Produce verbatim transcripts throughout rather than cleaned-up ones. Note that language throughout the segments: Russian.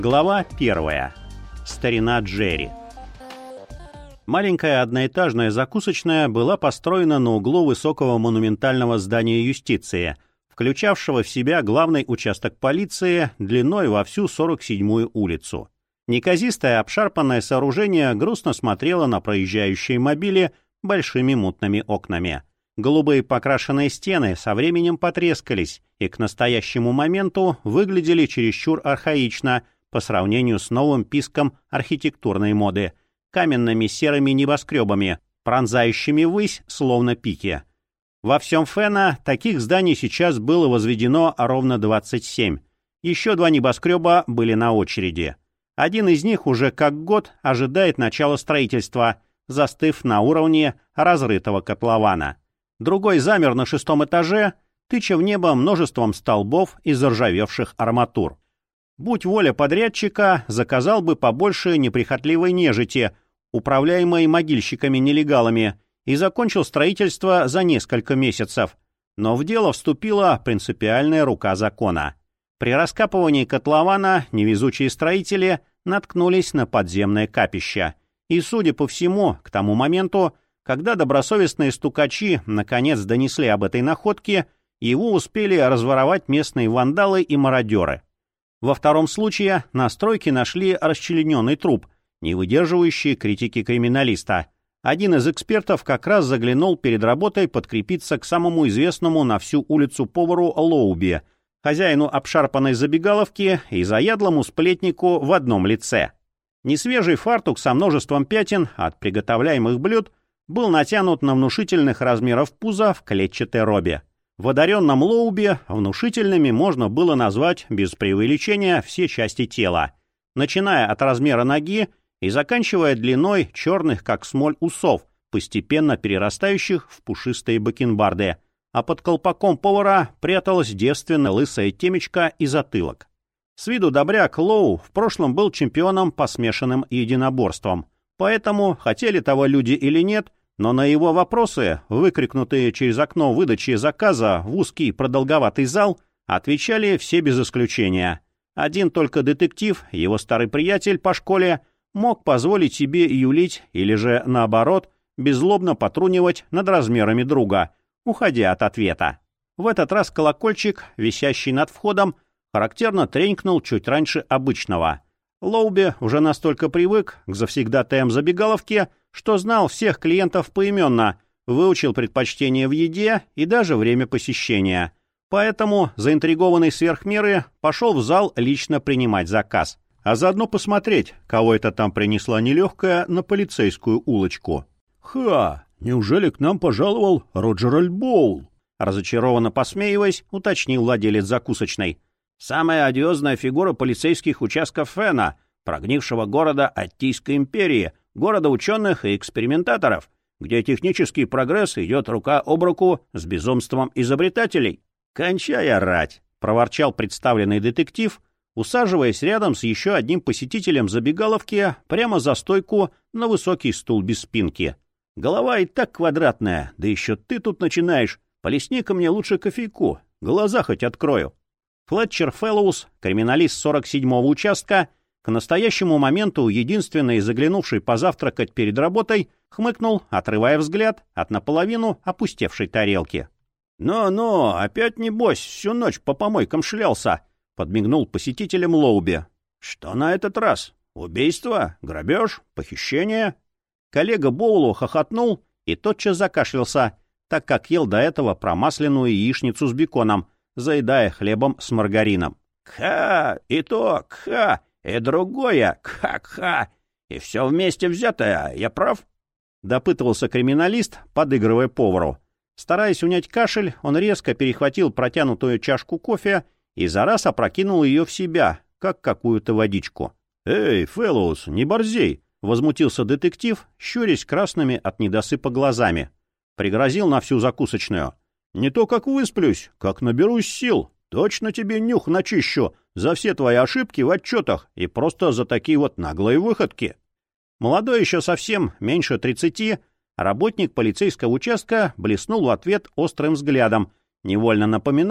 Глава первая. Старина Джерри. Маленькая одноэтажная закусочная была построена на углу высокого монументального здания юстиции, включавшего в себя главный участок полиции длиной во всю сорок седьмую улицу. Неказистое обшарпанное сооружение грустно смотрело на проезжающие мобили большими мутными окнами. Голубые покрашенные стены со временем потрескались и к настоящему моменту выглядели чересчур архаично по сравнению с новым писком архитектурной моды, каменными серыми небоскребами, пронзающими ввысь, словно пики. Во всем Фена таких зданий сейчас было возведено ровно двадцать семь. Еще два небоскреба были на очереди. Один из них уже как год ожидает начала строительства, застыв на уровне разрытого котлована. Другой замер на шестом этаже, тыча в небо множеством столбов из заржавевших арматур. Будь воля подрядчика, заказал бы побольше неприхотливой нежити, управляемой могильщиками-нелегалами, и закончил строительство за несколько месяцев. Но в дело вступила принципиальная рука закона. При раскапывании котлована невезучие строители наткнулись на подземное капище. И, судя по всему, к тому моменту, когда добросовестные стукачи наконец донесли об этой находке, его успели разворовать местные вандалы и мародеры. Во втором случае на стройке нашли расчлененный труп, не выдерживающий критики криминалиста. Один из экспертов как раз заглянул перед работой подкрепиться к самому известному на всю улицу повару Лоуби, хозяину обшарпанной забегаловки и заядлому сплетнику в одном лице. Несвежий фартук со множеством пятен от приготовляемых блюд был натянут на внушительных размеров пузо в клетчатой робе. В одаренном Лоубе внушительными можно было назвать без преувеличения все части тела, начиная от размера ноги и заканчивая длиной черных, как смоль, усов, постепенно перерастающих в пушистые бакенбарды, а под колпаком повара пряталась девственно лысая темечко и затылок. С виду добряк Лоу в прошлом был чемпионом по смешанным единоборствам, поэтому, хотели того люди или нет, но на его вопросы, выкрикнутые через окно выдачи заказа в узкий продолговатый зал, отвечали все без исключения. Один только детектив, его старый приятель по школе, мог позволить себе юлить или же, наоборот, беззлобно потрунивать над размерами друга, уходя от ответа. В этот раз колокольчик, висящий над входом, характерно тренькнул чуть раньше обычного. Лоуби уже настолько привык к завсегдатаям забегаловки, что знал всех клиентов поименно, выучил предпочтения в еде и даже время посещения. Поэтому, заинтригованный сверх меры, пошел в зал лично принимать заказ, а заодно посмотреть, кого это там принесла нелегкая на полицейскую улочку. «Ха! Неужели к нам пожаловал Роджер Альбоул?» Разочарованно посмеиваясь, уточнил владелец закусочной. «Самая одиозная фигура полицейских участков Фена, прогнившего города Аттийской империи, города ученых и экспериментаторов, где технический прогресс идет рука об руку с безумством изобретателей». «Кончай орать!» — проворчал представленный детектив, усаживаясь рядом с еще одним посетителем забегаловки прямо за стойку на высокий стул без спинки. «Голова и так квадратная, да еще ты тут начинаешь. Плесни-ка мне лучше кофейку, глаза хоть открою». Флетчер Фэллоус, криминалист сорок седьмого участка, к настоящему моменту единственный заглянувший позавтракать перед работой, хмыкнул, отрывая взгляд от наполовину опустевшей тарелки. «Ну-ну, опять небось всю ночь по помойкам шлялся», — подмигнул посетителям Лоуби. «Что на этот раз? Убийство? Грабеж? Похищение?» Коллега Боулу хохотнул и тотчас закашлялся, так как ел до этого промасленную яичницу с беконом, заедая хлебом с маргарином. «Кха! И то, кха! И другое, кха-кха! И все вместе взятое, я прав?» — допытывался криминалист, подыгрывая повару. Стараясь унять кашель, он резко перехватил протянутую чашку кофе и за раз опрокинул ее в себя, как какую-то водичку. «Эй, Фэллоус, не борзей!» — возмутился детектив, щурясь красными от недосыпа глазами. Пригрозил на всю закусочную. «Не то как высплюсь, как наберусь сил. Точно тебе нюх начищу за все твои ошибки в отчетах и просто за такие вот наглые выходки». Молодой еще совсем, меньше тридцати, работник полицейского участка блеснул в ответ острым взглядом, невольно напоминая,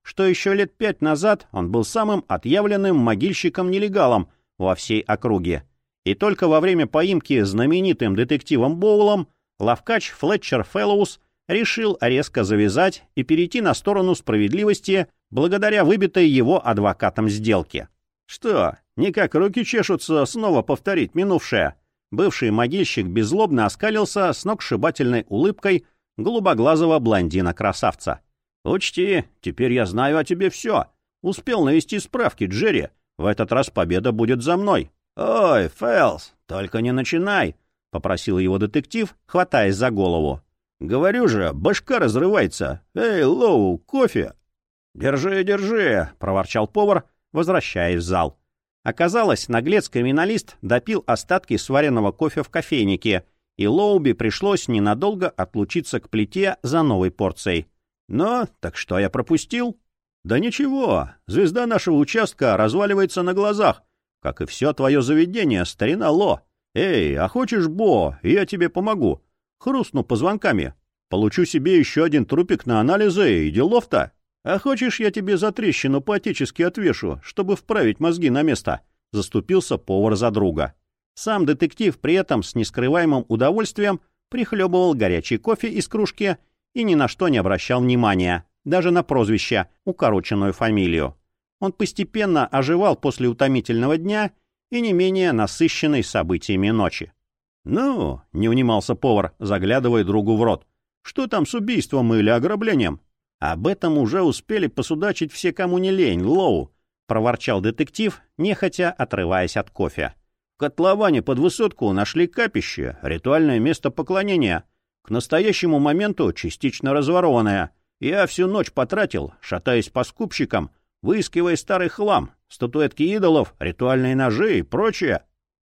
что еще лет пять назад он был самым отъявленным могильщиком-нелегалом во всей округе. И только во время поимки знаменитым детективом Боулом ловкач Флетчер Фэллоус решил резко завязать и перейти на сторону справедливости благодаря выбитой его адвокатом сделке. Что, никак руки чешутся снова повторить минувшее? Бывший могильщик беззлобно оскалился с сногсшибательной улыбкой голубоглазого блондина-красавца. «Учти, теперь я знаю о тебе все. Успел навести справки, Джерри. В этот раз победа будет за мной». «Ой, Фэлс, только не начинай», — попросил его детектив, хватаясь за голову. «Говорю же, башка разрывается. Эй, Лоу, кофе!» «Держи, держи!» — проворчал повар, возвращаясь в зал. Оказалось, наглец-криминалист допил остатки сваренного кофе в кофейнике, и Лоуби пришлось ненадолго отлучиться к плите за новой порцией. «Ну, так что я пропустил?» «Да ничего, звезда нашего участка разваливается на глазах, как и все твое заведение, старина Ло. Эй, а хочешь, Бо, я тебе помогу. Хрустну позвонками. Получу себе еще один трупик на анализы и делов-то. А хочешь, я тебе за трещину поотечески отвешу, чтобы вправить мозги на место?» Заступился повар за друга. Сам детектив при этом с нескрываемым удовольствием прихлебывал горячий кофе из кружки и ни на что не обращал внимания, даже на прозвище, укороченную фамилию. Он постепенно оживал после утомительного дня и не менее насыщенной событиями ночи. «Ну», — не унимался повар, заглядывая другу в рот, — «что там с убийством или ограблением?» «Об этом уже успели посудачить все, кому не лень, Лоу», — проворчал детектив, нехотя отрываясь от кофе. «В котловане под высотку нашли капище, ритуальное место поклонения, к настоящему моменту частично разворованное. Я всю ночь потратил, шатаясь по скупщикам, выискивая старый хлам, статуэтки идолов, ритуальные ножи и прочее».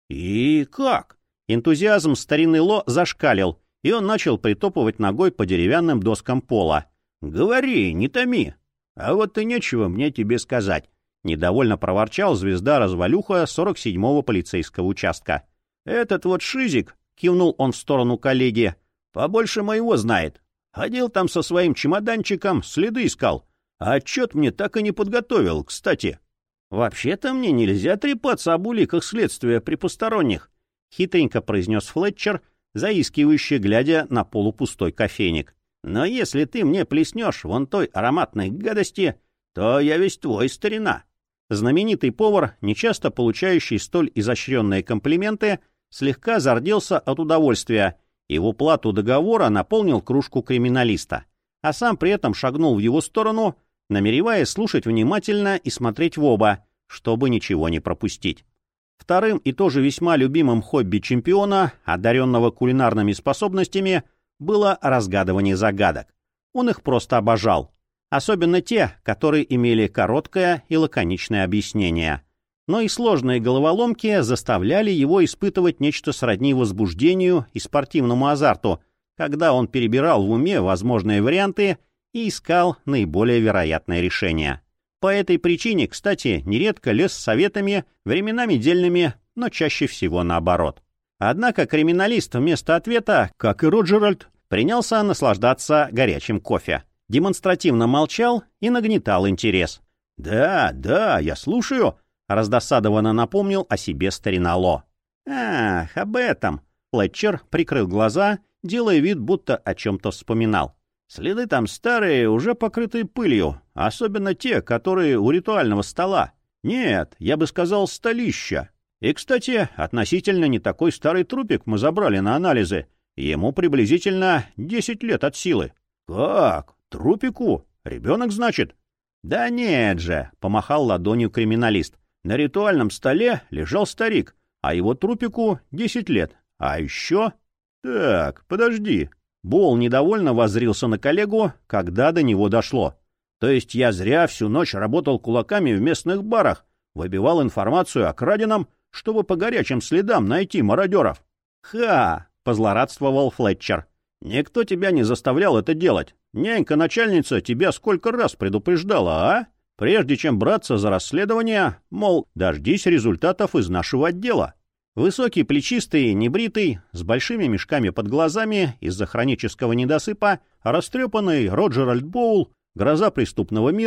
«И как?» Энтузиазм старины Ло зашкалил, и он начал притопывать ногой по деревянным доскам пола. «Говори, не томи». «А вот и нечего мне тебе сказать», — недовольно проворчал звезда-развалюха сорок седьмого полицейского участка. «Этот вот шизик», — кивнул он в сторону коллеги, — «побольше моего знает. Ходил там со своим чемоданчиком, следы искал. А отчет мне так и не подготовил, кстати». «Вообще-то мне нельзя трепаться об уликах следствия при посторонних», — хитренько произнес Флетчер, заискивающе глядя на полупустой кофейник. «Но если ты мне плеснешь вон той ароматной гадости, то я весь твой, старина». Знаменитый повар, нечасто получающий столь изощренные комплименты, слегка зарделся от удовольствия и в уплату договора наполнил кружку криминалиста, а сам при этом шагнул в его сторону, намереваясь слушать внимательно и смотреть в оба, чтобы ничего не пропустить. Вторым и тоже весьма любимым хобби чемпиона, одаренного кулинарными способностями, было разгадывание загадок. Он их просто обожал. Особенно те, которые имели короткое и лаконичное объяснение. Но и сложные головоломки заставляли его испытывать нечто сродни возбуждению и спортивному азарту, когда он перебирал в уме возможные варианты и искал наиболее вероятное решение. По этой причине, кстати, нередко лез с советами, временами дельными, но чаще всего наоборот. Однако криминалист вместо ответа, как и Роджеральд, принялся наслаждаться горячим кофе. Демонстративно молчал и нагнетал интерес. «Да, да, я слушаю», — раздосадованно напомнил о себе старина Ло. «Ах, об этом!» — Флетчер прикрыл глаза, делая вид, будто о чем-то вспоминал. «Следы там старые, уже покрытые пылью, особенно те, которые у ритуального стола. Нет, я бы сказал, столища. И, кстати, относительно не такой старый трупик мы забрали на анализы. Ему приблизительно десять лет от силы». «Как? Трупику? Ребенок, значит?» «Да нет же», — помахал ладонью криминалист. «На ритуальном столе лежал старик, а его трупику десять лет. А еще...» «Так, подожди». Боул недовольно воззрился на коллегу, когда до него дошло. «То есть я зря всю ночь работал кулаками в местных барах, выбивал информацию о краденом, чтобы по горячим следам найти мародеров?» «Ха!» — позлорадствовал Флетчер. «Никто тебя не заставлял это делать. Нянька-начальница тебя сколько раз предупреждала, а? Прежде чем браться за расследование, мол, дождись результатов из нашего отдела». Высокий, плечистый, небритый, с большими мешками под глазами из-за хронического недосыпа, растрепанный Роджеральд Боул, гроза преступного мира,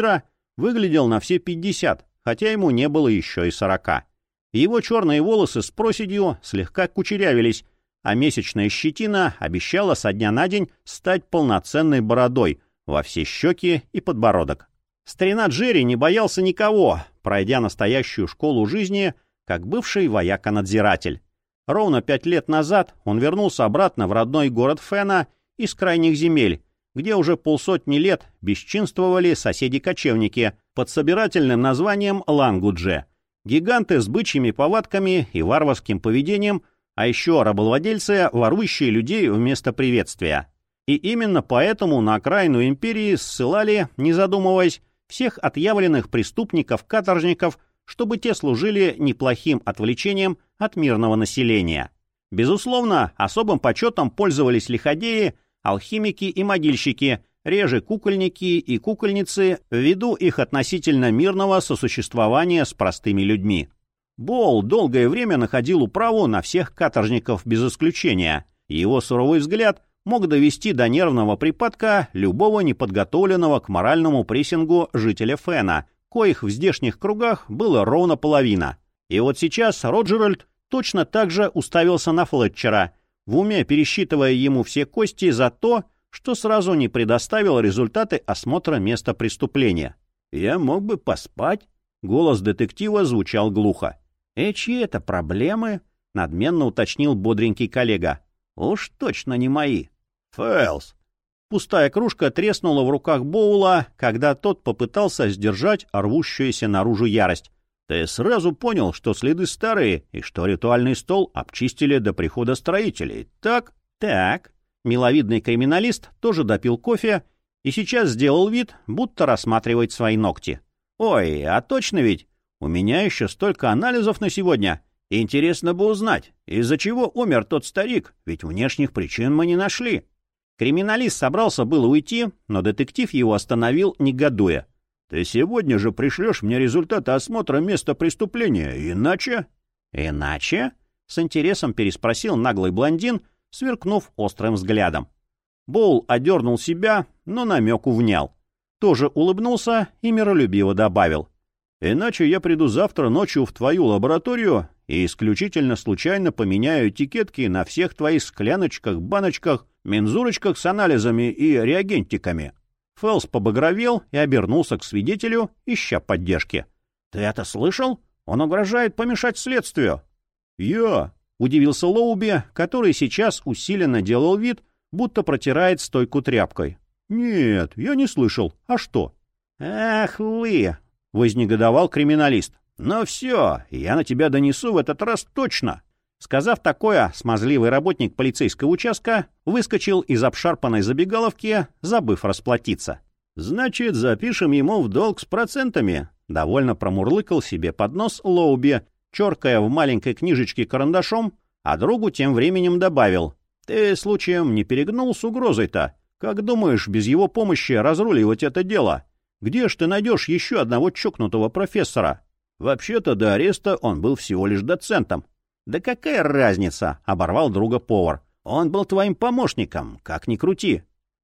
выглядел на все пятьдесят, хотя ему не было еще и сорока. Его черные волосы с проседью слегка кучерявились, а месячная щетина обещала со дня на день стать полноценной бородой во все щеки и подбородок. Старина Джерри не боялся никого, пройдя настоящую школу жизни, как бывший вояка-надзиратель. Ровно пять лет назад он вернулся обратно в родной город Фена из крайних земель, где уже полсотни лет бесчинствовали соседи-кочевники под собирательным названием Лангудже. Гиганты с бычьими повадками и варварским поведением, а еще рабовладельцы, ворующие людей вместо приветствия. И именно поэтому на окраину империи ссылали, не задумываясь, всех отъявленных преступников-каторжников, чтобы те служили неплохим отвлечением от мирного населения. Безусловно, особым почетом пользовались лиходеи, алхимики и могильщики, реже кукольники и кукольницы, ввиду их относительно мирного сосуществования с простыми людьми. Боул долгое время находил управу на всех каторжников без исключения, и его суровый взгляд мог довести до нервного припадка любого неподготовленного к моральному прессингу жителя Фена, коих в здешних кругах было ровно половина. И вот сейчас Роджеральд точно так же уставился на Флетчера, в уме пересчитывая ему все кости за то, что сразу не предоставил результаты осмотра места преступления. «Я мог бы поспать?» — голос детектива звучал глухо. «И чьи это проблемы?» — надменно уточнил бодренький коллега. «Уж точно не мои». «Фэлс!» Пустая кружка треснула в руках Боула, когда тот попытался сдержать рвущуюся наружу ярость. «Ты сразу понял, что следы старые и что ритуальный стол обчистили до прихода строителей, так?» «Так». Миловидный криминалист тоже допил кофе и сейчас сделал вид, будто рассматривает свои ногти. «Ой, а точно ведь? У меня еще столько анализов на сегодня. Интересно бы узнать, из-за чего умер тот старик, ведь внешних причин мы не нашли». Криминалист собрался было уйти, но детектив его остановил, негодуя. «Ты сегодня же пришлешь мне результаты осмотра места преступления, иначе...» «Иначе?» — с интересом переспросил наглый блондин, сверкнув острым взглядом. Боул одернул себя, но намеку внял. Тоже улыбнулся и миролюбиво добавил. «Иначе я приду завтра ночью в твою лабораторию и исключительно случайно поменяю этикетки на всех твоих скляночках, баночках, мензурочках с анализами и реагентиками». Фэлс побагровел и обернулся к свидетелю, ища поддержки. «Ты это слышал? Он угрожает помешать следствию». «Я?» — удивился Лоуби, который сейчас усиленно делал вид, будто протирает стойку тряпкой. «Нет, я не слышал. А что?» «Ах вы!» — вознегодовал криминалист. «Ну все, я на тебя донесу в этот раз точно». Сказав такое, смазливый работник полицейского участка выскочил из обшарпанной забегаловки, забыв расплатиться. «Значит, запишем ему в долг с процентами», — довольно промурлыкал себе под нос Лоуби, черкая в маленькой книжечке карандашом, а другу тем временем добавил. «Ты, случаем, не перегнул с угрозой-то? Как думаешь, без его помощи разруливать это дело? Где ж ты найдешь еще одного чокнутого профессора? Вообще-то до ареста он был всего лишь доцентом». «Да какая разница?» — оборвал друга повар. «Он был твоим помощником, как ни крути».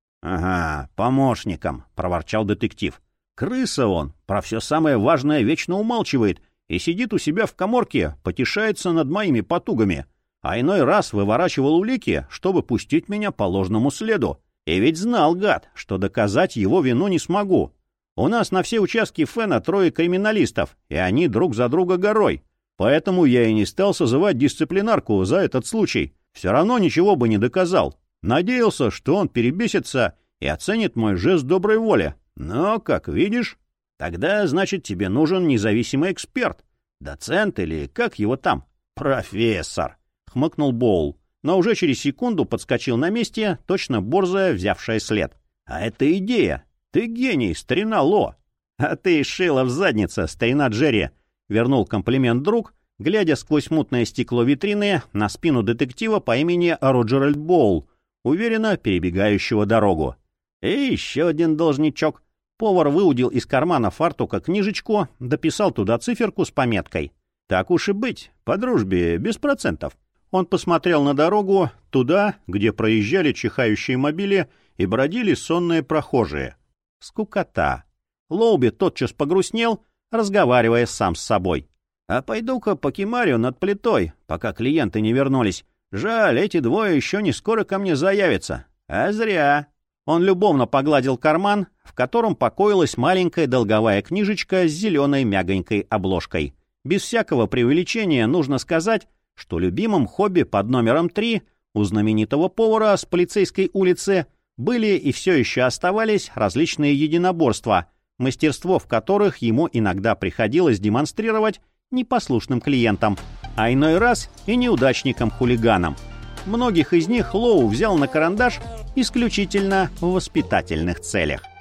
«Ага, помощником», — проворчал детектив. «Крыса он, про все самое важное вечно умалчивает и сидит у себя в каморке, потешается над моими потугами, а иной раз выворачивал улики, чтобы пустить меня по ложному следу. И ведь знал, гад, что доказать его вину не смогу. У нас на все участки Фена трое криминалистов, и они друг за друга горой. Поэтому я и не стал созывать дисциплинарку за этот случай. Все равно ничего бы не доказал. Надеялся, что он перебесится и оценит мой жест доброй воли. Но, как видишь, тогда, значит, тебе нужен независимый эксперт. Доцент или как его там? Профессор, хмыкнул Боул, но уже через секунду подскочил на месте, точно борзая, взявшая след. А это идея. Ты гений, старина Ло. А ты шила в заднице, старина Джерри. Вернул комплимент друг, глядя сквозь мутное стекло витрины на спину детектива по имени Роджеральд Боул, уверенно перебегающего дорогу. И еще один должничок. Повар выудил из кармана фартука книжечку, дописал туда циферку с пометкой. «Так уж и быть, по дружбе, без процентов». Он посмотрел на дорогу, туда, где проезжали чихающие мобили и бродили сонные прохожие. Скукота. Лоуби тотчас погрустнел, разговаривая сам с собой. «А пойду-ка покемарю над плитой, пока клиенты не вернулись. Жаль, эти двое еще не скоро ко мне заявятся. А зря». Он любовно погладил карман, в котором покоилась маленькая долговая книжечка с зеленой мягонькой обложкой. Без всякого преувеличения нужно сказать, что любимым хобби под номером три у знаменитого повара с полицейской улицы были и все еще оставались различные единоборства, мастерство в которых ему иногда приходилось демонстрировать непослушным клиентам, а иной раз и неудачникам-хулиганам. Многих из них Лоу взял на карандаш исключительно в воспитательных целях.